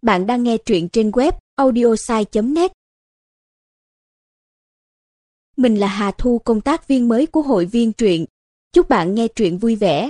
Bạn đang nghe truyện trên web audiosai.net. Mình là Hà Thu, công tác viên mới của hội viên truyện. Chúc bạn nghe truyện vui vẻ.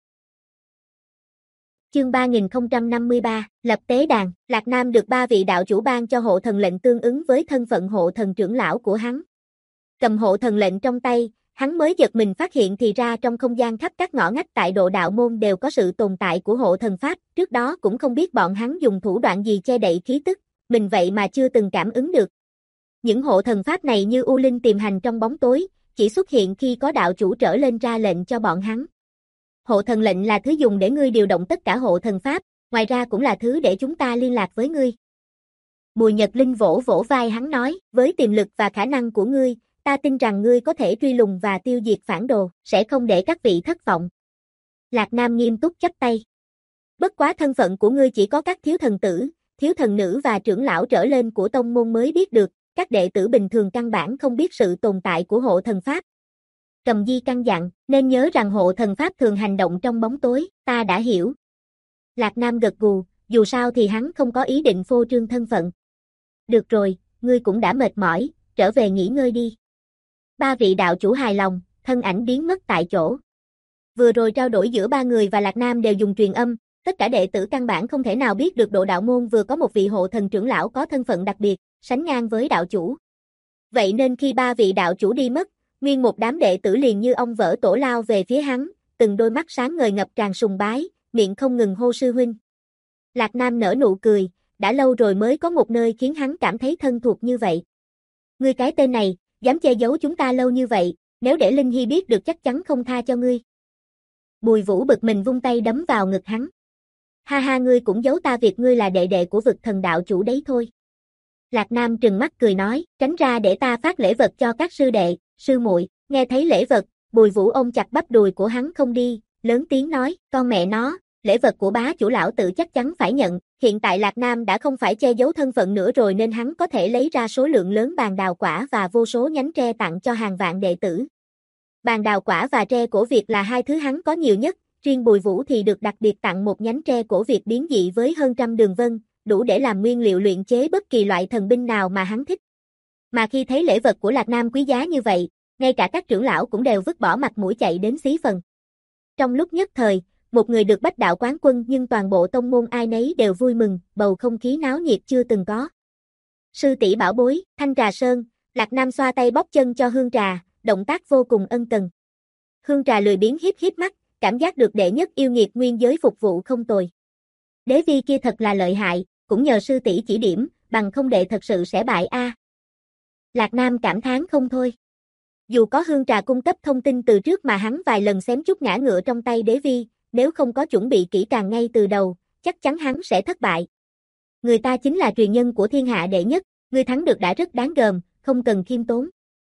Chương 3053, lập tế đàn. Lạc Nam được 3 vị đạo chủ ban cho hộ thần lệnh tương ứng với thân phận hộ thần trưởng lão của hắn. Cầm hộ thần lệnh trong tay, hắn mới giật mình phát hiện thì ra trong không gian khắp các ngõ ngách tại Độ Đạo Môn đều có sự tồn tại của hộ thần pháp, trước đó cũng không biết bọn hắn dùng thủ đoạn gì che đậy khí tức, mình vậy mà chưa từng cảm ứng được. Những hộ thần pháp này như u linh tiềm hành trong bóng tối, chỉ xuất hiện khi có đạo chủ trở lên ra lệnh cho bọn hắn. Hộ thần lệnh là thứ dùng để ngươi điều động tất cả hộ thần pháp, ngoài ra cũng là thứ để chúng ta liên lạc với ngươi. Bùi Nhật Linh vỗ vỗ vai hắn nói, với tiềm lực và khả năng của ngươi, ta tin rằng ngươi có thể truy lùng và tiêu diệt phản đồ, sẽ không để các vị thất vọng. Lạc Nam nghiêm túc chắp tay. Bất quá thân phận của ngươi chỉ có các thiếu thần tử, thiếu thần nữ và trưởng lão trở lên của tông môn mới biết được, các đệ tử bình thường căn bản không biết sự tồn tại của hộ thần pháp. Cầm Di căn dặn, nên nhớ rằng hộ thần pháp thường hành động trong bóng tối, ta đã hiểu. Lạc Nam gật gù, dù sao thì hắn không có ý định phô trương thân phận. Được rồi, ngươi cũng đã mệt mỏi, trở về nghỉ ngơi đi. 3 vị đạo chủ hài lòng, thân ảnh biến mất tại chỗ. Vừa rồi trao đổi giữa 3 người và Lạc Nam đều dùng truyền âm, tất cả đệ tử căn bản không thể nào biết được Độ Đạo Môn vừa có một vị hộ thần trưởng lão có thân phận đặc biệt, sánh ngang với đạo chủ. Vậy nên khi 3 vị đạo chủ đi mất, nguyên một đám đệ tử liền như ong vỡ tổ lao về phía hắn, từng đôi mắt sáng ngời ngập tràn sùng bái, miệng không ngừng hô sư huynh. Lạc Nam nở nụ cười, đã lâu rồi mới có một nơi khiến hắn cảm thấy thân thuộc như vậy. Ngươi cái tên này, dám che giấu chúng ta lâu như vậy, nếu để Linh Hy biết được chắc chắn không tha cho ngươi. Bùi Vũ bực mình vung tay đấm vào ngực hắn. Ha ha, ngươi cũng giấu ta việc ngươi là đệ đệ của vực thần đạo chủ đấy thôi. Lạc Nam trừng mắt cười nói, tránh ra để ta phát lễ vật cho các sư đệ, sư muội. Nghe thấy lễ vật, Bùi Vũ ôm chặt bắp đùi của hắn không đi, lớn tiếng nói, con mẹ nó, lễ vật của bá chủ lão tử chắc chắn phải nhận. Hiện tại Lạc Nam đã không phải che giấu thân phận nữa rồi nên hắn có thể lấy ra số lượng lớn bàn đào quả và vô số nhánh tre tặng cho hàng vạn đệ tử. Bàn đào quả và tre cổ Việt là hai thứ hắn có nhiều nhất, riêng Bùi Vũ thì được đặc biệt tặng một nhánh tre cổ Việt biến dị với hơn 100 đường vân, đủ để làm nguyên liệu luyện chế bất kỳ loại thần binh nào mà hắn thích. Mà khi thấy lễ vật của Lạc Nam quý giá như vậy, ngay cả các trưởng lão cũng đều vứt bỏ mặt mũi chạy đến xí phần. Trong lúc nhất thời, một người được bách đạo quán quân nhưng toàn bộ tông môn ai nấy đều vui mừng, bầu không khí náo nhiệt chưa từng có. Sư tỷ bảo bối, Thanh Trà Sơn, Lạc Nam xoa tay bóp chân cho Hương Trà, động tác vô cùng ân cần. Hương Trà lười biếng híp híp mắt, cảm giác được đệ nhất yêu nghiệt nguyên giới phục vụ không tồi. Đế vi kia thật là lợi hại, cũng nhờ sư tỷ chỉ điểm, bằng không đệ thật sự sẽ bại a. Lạc Nam cảm thán không thôi. Dù có Hương Trà cung cấp thông tin từ trước mà hắn vài lần xém chút ngã ngựa trong tay đế vi, nếu không có chuẩn bị kỹ càng ngay từ đầu, chắc chắn hắn sẽ thất bại. Người ta chính là truyền nhân của thiên hạ đệ nhất, ngươi thắng được đã rất đáng gờm, không cần khiêm tốn.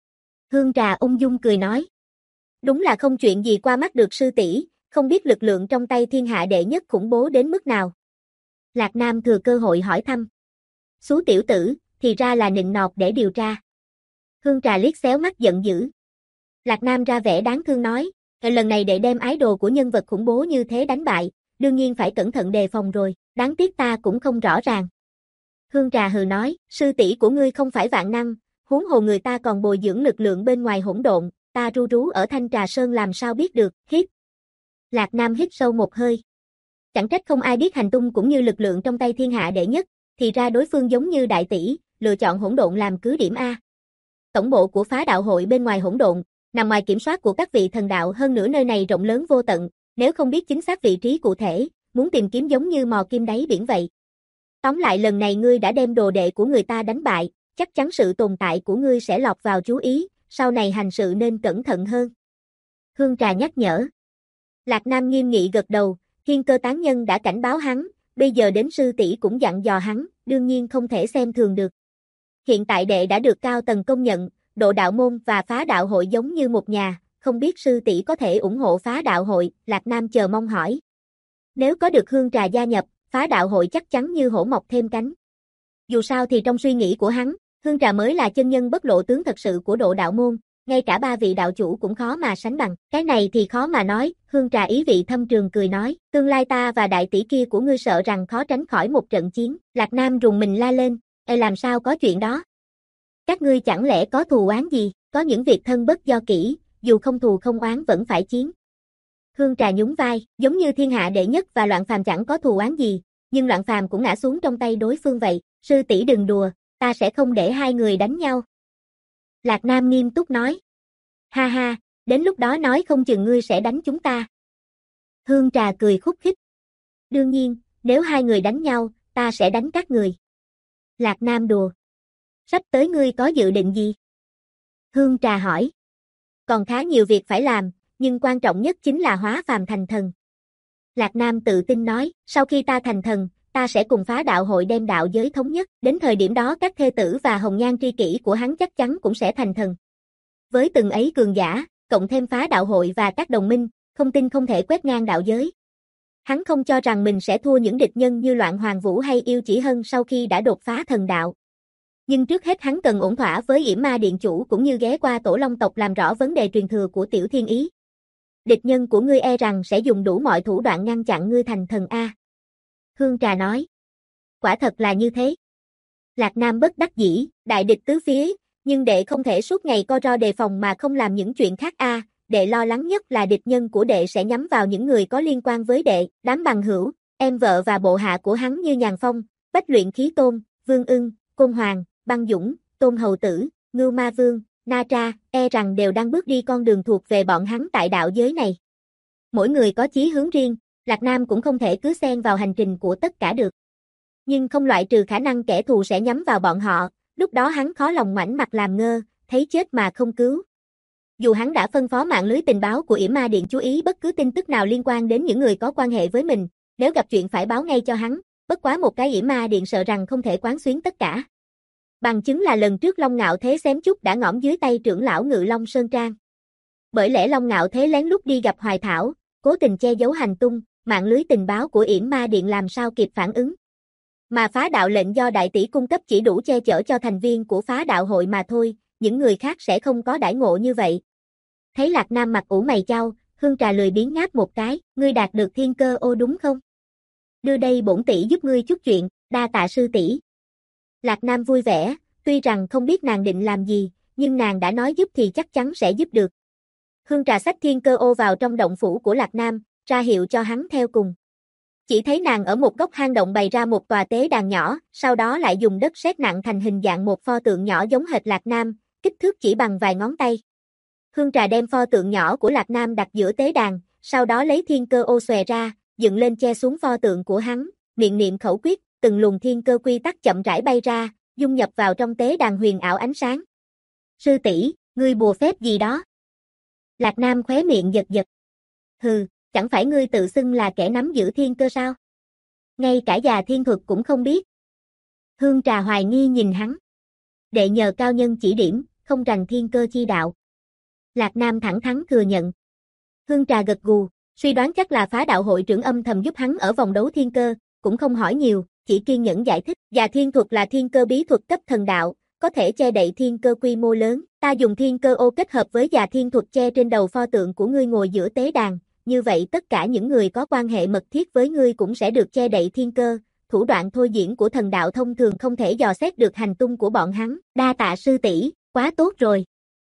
Hương Trà ung dung cười nói. Đúng là không chuyện gì qua mắt được sư tỷ, không biết lực lượng trong tay thiên hạ đệ nhất khủng bố đến mức nào. Lạc Nam thừa cơ hội hỏi thăm. Xú tiểu tử, thì ra là nịnh nọt để điều tra. Hương Trà liếc xéo mắt giận dữ. Lạc Nam ra vẻ đáng thương nói, lần này đệ đem ái đồ của nhân vật khủng bố như thế đánh bại, đương nhiên phải cẩn thận đề phòng rồi, đáng tiếc ta cũng không rõ ràng. Hương Trà hừ nói, sư tỷ của ngươi không phải vạn năng, huống hồ người ta còn bồi dưỡng lực lượng bên ngoài hỗn độn, ta ru rú ở Thanh Trà Sơn làm sao biết được, hít. Lạc Nam hít sâu một hơi. Chẳng trách không ai biết hành tung cũng như lực lượng trong tay thiên hạ đệ nhất, thì ra đối phương giống như đại tỷ, lựa chọn hỗn độn làm cứ điểm A. Tổng bộ của phá đạo hội bên ngoài hỗn độn, nằm ngoài kiểm soát của các vị thần đạo, hơn nữa nơi này rộng lớn vô tận, nếu không biết chính xác vị trí cụ thể, muốn tìm kiếm giống như mò kim đáy biển vậy. Tóm lại lần này ngươi đã đem đồ đệ của người ta đánh bại, chắc chắn sự tồn tại của ngươi sẽ lọt vào chú ý, sau này hành sự nên cẩn thận hơn. Hương Trà nhắc nhở. Lạc Nam nghiêm nghị gật đầu, Thiên Cơ tán nhân đã cảnh báo hắn, bây giờ đến sư tỷ cũng dặn dò hắn, đương nhiên không thể xem thường được. Hiện tại đệ đã được cao tầng công nhận, Độ Đạo Môn và phá đạo hội giống như một nhà, không biết sư tỷ có thể ủng hộ phá đạo hội, Lạc Nam chờ mong hỏi. Nếu có được Hương Trà gia nhập, phá đạo hội chắc chắn như hổ mọc thêm cánh. Dù sao thì trong suy nghĩ của hắn, Hương Trà mới là chân nhân bất lộ tướng thật sự của Độ Đạo Môn, ngay cả ba vị đạo chủ cũng khó mà sánh bằng. Cái này thì khó mà nói, Hương Trà ý vị thâm trường cười nói, tương lai ta và đại tỷ kia của ngươi sợ rằng khó tránh khỏi một trận chiến. Lạc Nam rùng mình la lên, làm sao có chuyện đó? Các ngươi chẳng lẽ có thù oán gì? Có những việc thân bất do kỷ, dù không thù không oán vẫn phải chiến. Hương Trà nhún vai, giống như thiên hạ đệ nhất và Loạn Phàm chẳng có thù oán gì, nhưng Loạn Phàm cũng ngã xuống trong tay đối phương vậy. Sư tỷ đừng đùa, ta sẽ không để hai người đánh nhau. Lạc Nam nghiêm túc nói. Ha ha, đến lúc đó nói không chừng ngươi sẽ đánh chúng ta. Hương Trà cười khúc khích. Đương nhiên, nếu hai người đánh nhau, ta sẽ đánh các người. Lạc Nam đùa. Sắp tới ngươi có dự định gì? Hương Trà hỏi. Còn khá nhiều việc phải làm, nhưng quan trọng nhất chính là hóa phàm thành thần. Lạc Nam tự tin nói, sau khi ta thành thần, ta sẽ cùng Phá Đạo Hội đem đạo giới thống nhất, đến thời điểm đó các thê tử và hồng nhan tri kỷ của hắn chắc chắn cũng sẽ thành thần. Với từng ấy cường giả, cộng thêm Phá Đạo Hội và các đồng minh, không tin không thể quét ngang đạo giới. Hắn không cho rằng mình sẽ thua những địch nhân như Loạn Hoàng Vũ hay Yêu Chỉ Hân sau khi đã đột phá thần đạo. Nhưng trước hết hắn cần ổn thỏa với Yểm Ma Điện chủ cũng như ghé qua Tổ Long tộc làm rõ vấn đề truyền thừa của Tiểu Thiên Ý. Địch nhân của ngươi e rằng sẽ dùng đủ mọi thủ đoạn ngăn chặn ngươi thành thần A. Hương Trà nói. Quả thật là như thế. Lạc Nam bất đắc dĩ, đại địch tứ phía, nhưng đệ không thể suốt ngày co ro đề phòng mà không làm những chuyện khác A. Đệ lo lắng nhất là địch nhân của đệ sẽ nhắm vào những người có liên quan với đệ, đám bằng hữu, em vợ và bộ hạ của hắn như Nhàn Phong, Bách Luyện Khí Tôn, Vương Ưng, Côn Hoàng, Băng Dũng, Tôn Hầu Tử, Ngưu Ma Vương, Na Tra, e rằng đều đang bước đi con đường thuộc về bọn hắn tại đạo giới này. Mỗi người có chí hướng riêng, Lạc Nam cũng không thể cứ xen vào hành trình của tất cả được. Nhưng không loại trừ khả năng kẻ thù sẽ nhắm vào bọn họ, lúc đó hắn khó lòng ngoảnh mặt làm ngơ, thấy chết mà không cứu. Dù hắn đã phân phó mạng lưới tình báo của Yểm Ma Điện chú ý bất cứ tin tức nào liên quan đến những người có quan hệ với mình, nếu gặp chuyện phải báo ngay cho hắn, bất quá một cái Yểm Ma Điện sợ rằng không thể quán xuyến tất cả. Bằng chứng là lần trước Long Ngạo Thế xém chút đã ngõm dưới tay trưởng lão Ngự Long Sơn Trang. Bởi lẽ Long Ngạo Thế lén lút đi gặp Hoài Thảo, cố tình che giấu hành tung, mạng lưới tình báo của Yểm Ma Điện làm sao kịp phản ứng. Mà Phá Đạo lệnh do đại tỷ cung cấp chỉ đủ che chở cho thành viên của Phá Đạo hội mà thôi, những người khác sẽ không có đãi ngộ như vậy. Thấy Lạc Nam mặt ủ mày chau, Hương Trà lười biếng ngáp một cái, ngươi đạt được thiên cơ ô đúng không? Đưa đây bổn tỷ giúp ngươi chút chuyện, đa tạ sư tỷ. Lạc Nam vui vẻ, tuy rằng không biết nàng định làm gì, nhưng nàng đã nói giúp thì chắc chắn sẽ giúp được. Hương Trà xách thiên cơ ô vào trong động phủ của Lạc Nam, ra hiệu cho hắn theo cùng. Chỉ thấy nàng ở một góc hang động bày ra một tòa tế đàn nhỏ, sau đó lại dùng đất sét nặng thành hình dạng một pho tượng nhỏ giống hệt Lạc Nam, kích thước chỉ bằng vài ngón tay. Hương Trà đem pho tượng nhỏ của Lạc Nam đặt giữa tế đàn, sau đó lấy thiên cơ ô xòe ra, dựng lên che xuống pho tượng của hắn, miệng niệm khẩu quyết, từng luồng thiên cơ quy tắc chậm rãi bay ra, dung nhập vào trong tế đàn huyền ảo ánh sáng. Sư tỷ, ngươi bùa phép gì đó? Lạc Nam khóe miệng giật giật. Hừ, chẳng phải ngươi tự xưng là kẻ nắm giữ thiên cơ sao? Ngay cả già thiên thuật cũng không biết. Hương Trà hoài nghi nhìn hắn. Đệ nhờ cao nhân chỉ điểm, không rành thiên cơ chi đạo. Lạc Nam thẳng thắn thừa nhận. Hương Trà gật gù, suy đoán chắc là Phá Đạo hội trưởng âm thầm giúp hắn ở vòng đấu thiên cơ, cũng không hỏi nhiều, chỉ kiên nhẫn giải thích. Già thiên thuật là thiên cơ bí thuật cấp thần đạo, có thể che đậy thiên cơ quy mô lớn. Ta dùng thiên cơ ô kết hợp với già thiên thuật che trên đầu pho tượng của ngươi ngồi giữa tế đàn, như vậy tất cả những người có quan hệ mật thiết với ngươi cũng sẽ được che đậy thiên cơ. Thủ đoạn thôi diễn của thần đạo thông thường không thể dò xét được hành tung của bọn hắn. Đa tạ sư tỷ, quá tốt rồi.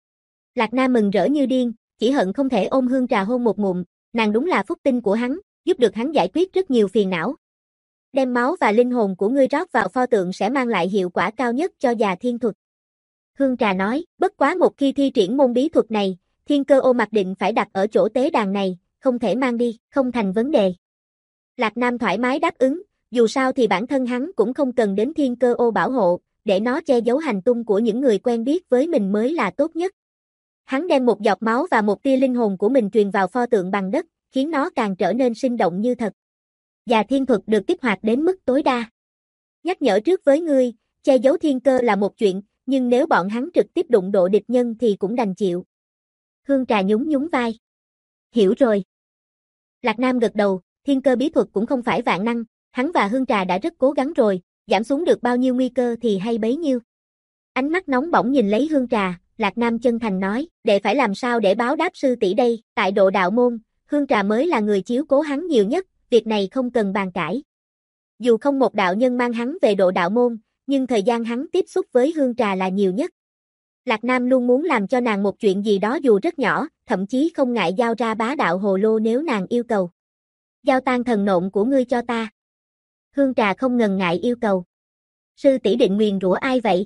Lạc Nam mừng rỡ như điên, chỉ hận không thể ôm Hương Trà hôn một ngụm, nàng đúng là phúc tinh của hắn, giúp được hắn giải quyết rất nhiều phiền não. Đem máu và linh hồn của ngươi rót vào pho tượng sẽ mang lại hiệu quả cao nhất cho già thiên thuật. Hương Trà nói, bất quá một khi thi triển môn bí thuật này, thiên cơ ô mặc định phải đặt ở chỗ tế đàn này, không thể mang đi, không thành vấn đề. Lạc Nam thoải mái đáp ứng, dù sao thì bản thân hắn cũng không cần đến thiên cơ ô bảo hộ, để nó che giấu hành tung của những người quen biết với mình mới là tốt nhất. Hắn đem một giọt máu và một tia linh hồn của mình truyền vào pho tượng bằng đất, khiến nó càng trở nên sinh động như thật. Già thiên thuật được kích hoạt đến mức tối đa. Nhắc nhở trước với ngươi, che giấu thiên cơ là một chuyện, nhưng nếu bọn hắn trực tiếp đụng độ địch nhân thì cũng đành chịu. Hương Trà nhún nhún vai. Hiểu rồi. Lạc Nam gật đầu, thiên cơ bí thuật cũng không phải vạn năng, hắn và Hương Trà đã rất cố gắng rồi, giảm xuống được bao nhiêu nguy cơ thì hay bấy nhiêu. Ánh mắt nóng bỏng nhìn lấy Hương Trà, Lạc Nam chân thành nói, đệ phải làm sao để báo đáp sư tỷ đây, tại Độ Đạo Môn, Hương Trà mới là người chiếu cố hắn nhiều nhất, việc này không cần bàn cãi. Dù không một đạo nhân mang hắn về Độ Đạo Môn, nhưng thời gian hắn tiếp xúc với Hương Trà là nhiều nhất. Lạc Nam luôn muốn làm cho nàng một chuyện gì đó dù rất nhỏ, thậm chí không ngại giao ra bá đạo hồ lô nếu nàng yêu cầu. Giao tan thần nộn của ngươi cho ta. Hương Trà không ngần ngại yêu cầu. Sư tỷ định nguyền rủa ai vậy?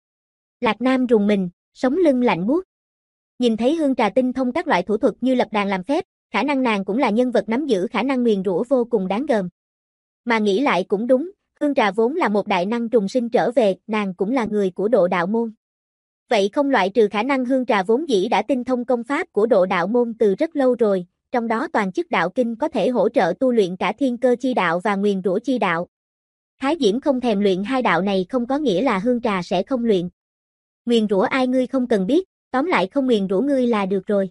Lạc Nam rùng mình, sống lưng lạnh buốt. Nhìn thấy Hương Trà tinh thông các loại thủ thuật như lập đàn làm phép, khả năng nàng cũng là nhân vật nắm giữ khả năng nguyền rủa vô cùng đáng gờm. Mà nghĩ lại cũng đúng, Hương Trà vốn là một đại năng trùng sinh trở về, nàng cũng là người của Độ Đạo Môn. Vậy không loại trừ khả năng Hương Trà vốn dĩ đã tinh thông công pháp của Độ Đạo Môn từ rất lâu rồi, trong đó toàn chức đạo kinh có thể hỗ trợ tu luyện cả thiên cơ chi đạo và nguyền rủa chi đạo. Thái Diễm không thèm luyện hai đạo này không có nghĩa là Hương Trà sẽ không luyện. Nguyền rủa ai ngươi không cần biết, tóm lại không nguyền rủa ngươi là được rồi.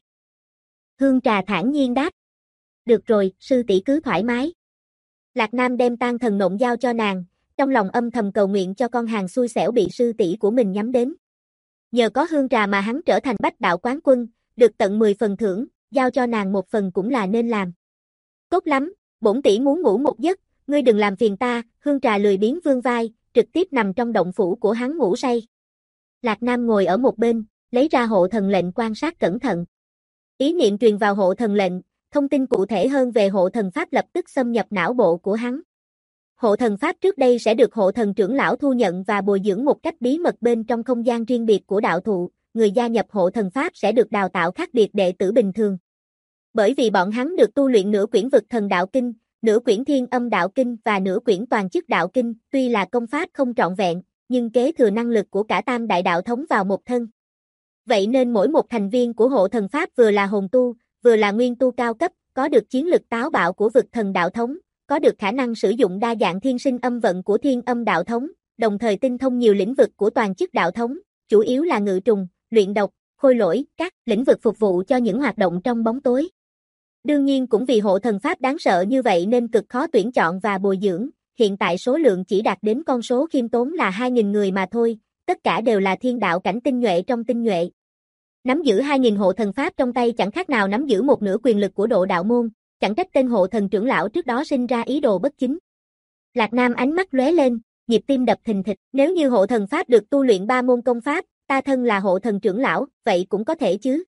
Hương Trà thản nhiên đáp. Được rồi, sư tỷ cứ thoải mái. Lạc Nam đem tan thần nộn giao cho nàng, trong lòng âm thầm cầu nguyện cho con hàng xui xẻo bị sư tỷ của mình nhắm đến. Nhờ có Hương Trà mà hắn trở thành bách đạo quán quân, được tận 10 phần thưởng, giao cho nàng một phần cũng là nên làm. Tốt lắm, bổn tỷ muốn ngủ một giấc, ngươi đừng làm phiền ta. Hương Trà lười biếng vươn vai, trực tiếp nằm trong động phủ của hắn ngủ say. Lạc Nam ngồi ở một bên, lấy ra hộ thần lệnh quan sát cẩn thận. Ý niệm truyền vào hộ thần lệnh, thông tin cụ thể hơn về hộ thần pháp lập tức xâm nhập não bộ của hắn. Hộ thần pháp trước đây sẽ được hộ thần trưởng lão thu nhận và bồi dưỡng một cách bí mật bên trong không gian riêng biệt của đạo thụ, người gia nhập hộ thần pháp sẽ được đào tạo khác biệt đệ tử bình thường. Bởi vì bọn hắn được tu luyện nửa quyển vực thần đạo kinh, nửa quyển thiên âm đạo kinh và nửa quyển toàn chức đạo kinh, tuy là công pháp không trọn vẹn, nhưng kế thừa năng lực của cả tam đại đạo thống vào một thân. Vậy nên mỗi một thành viên của hộ thần pháp vừa là hồn tu, vừa là nguyên tu cao cấp, có được chiến lực táo bạo của vực thần đạo thống, có được khả năng sử dụng đa dạng thiên sinh âm vận của thiên âm đạo thống, đồng thời tinh thông nhiều lĩnh vực của toàn chức đạo thống, chủ yếu là ngự trùng, luyện độc, khôi lỗi, các lĩnh vực phục vụ cho những hoạt động trong bóng tối. Đương nhiên cũng vì hộ thần pháp đáng sợ như vậy nên cực khó tuyển chọn và bồi dưỡng, hiện tại số lượng chỉ đạt đến con số khiêm tốn là 2.000 người mà thôi, tất cả đều là thiên đạo cảnh tinh nhuệ trong tinh nhuệ. Nắm giữ 2.000 hộ thần pháp trong tay chẳng khác nào nắm giữ một nửa quyền lực của Độ Đạo Môn, chẳng trách tên hộ thần trưởng lão trước đó sinh ra ý đồ bất chính. Lạc Nam ánh mắt lóe lên, nhịp tim đập thình thịch, nếu như hộ thần pháp được tu luyện 3 môn công pháp, ta thân là hộ thần trưởng lão, vậy cũng có thể chứ.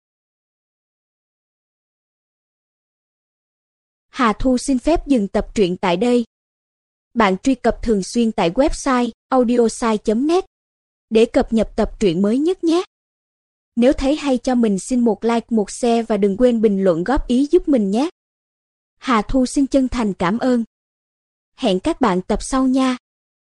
Hà Thu xin phép dừng tập truyện tại đây. Bạn truy cập thường xuyên tại website audiosai.net để cập nhật tập truyện mới nhất nhé. Nếu thấy hay cho mình xin một like, một share và đừng quên bình luận góp ý giúp mình nhé. Hà Thu xin chân thành cảm ơn. Hẹn các bạn tập sau nha.